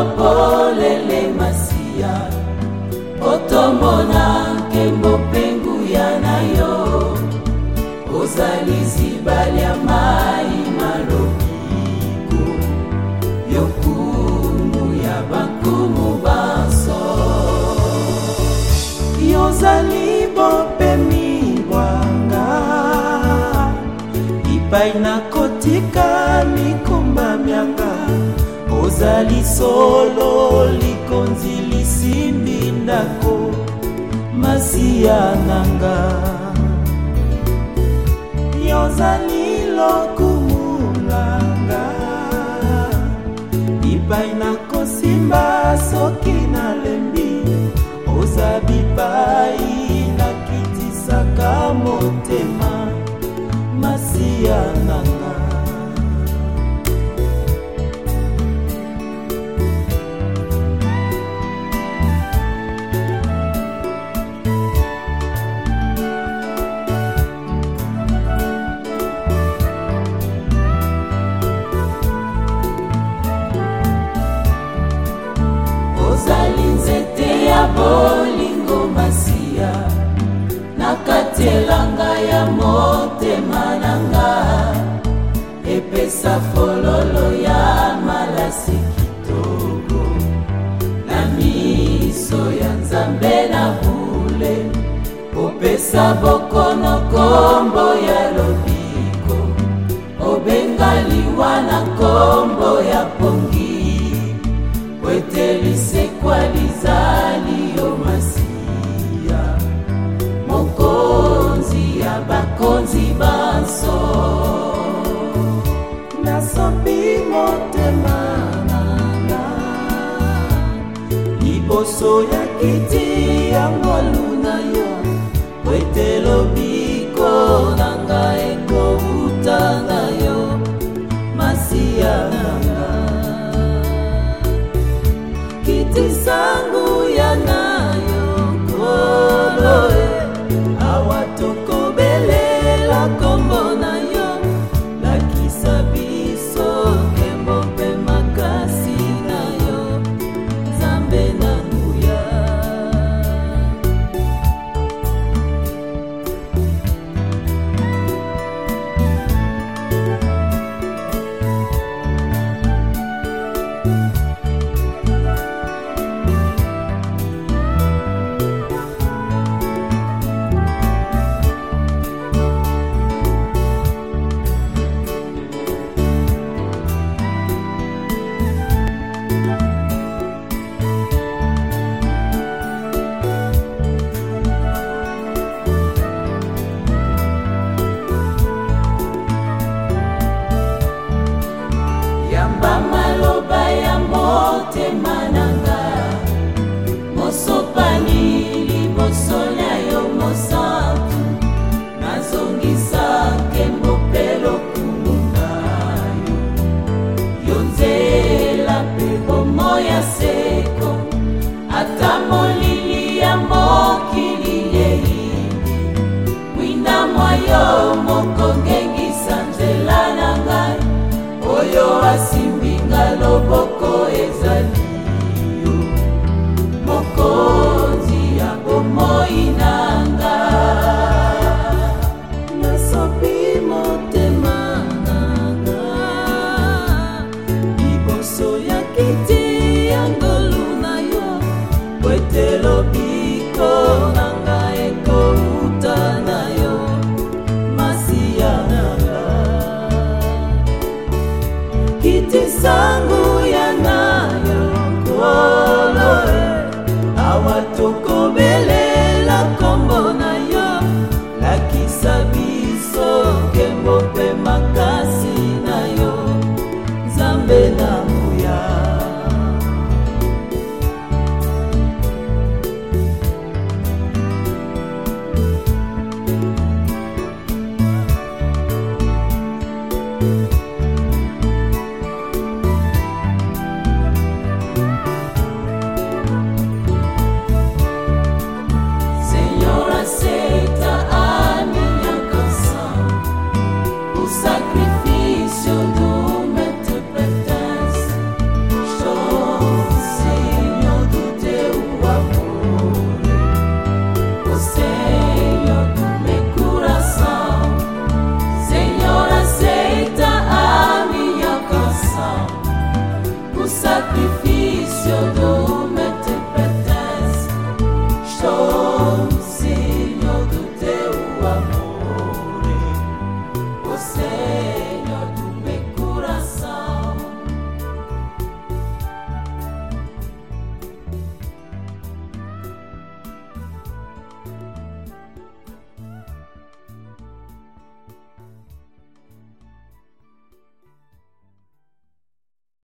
polele masia otomona nkembo penguya na yo ozali zibali ya mai malobiko yokumu ya bankumu banso yozali bopemi bwanga ipai na kotika mikumba mianga ozali solo likonzi lisimbi ndako masia nanga yozali lokumulanga ipai na kosimba soki na lembi ozabi pai na kitisaka motema masia nanga bolingo masia nakatelanga ya motema nanga epesa fololo ya malasi kitoko na miso ya nzambe na bule opesa bokono kombo ya lobiko obengaliwa na kombo ya pongi wetelisekwalizali yo masia mokonzi ya bakonzi banso nasopi motema nanga liboso ya kiti ya ngolu na yo wetelobiko nangae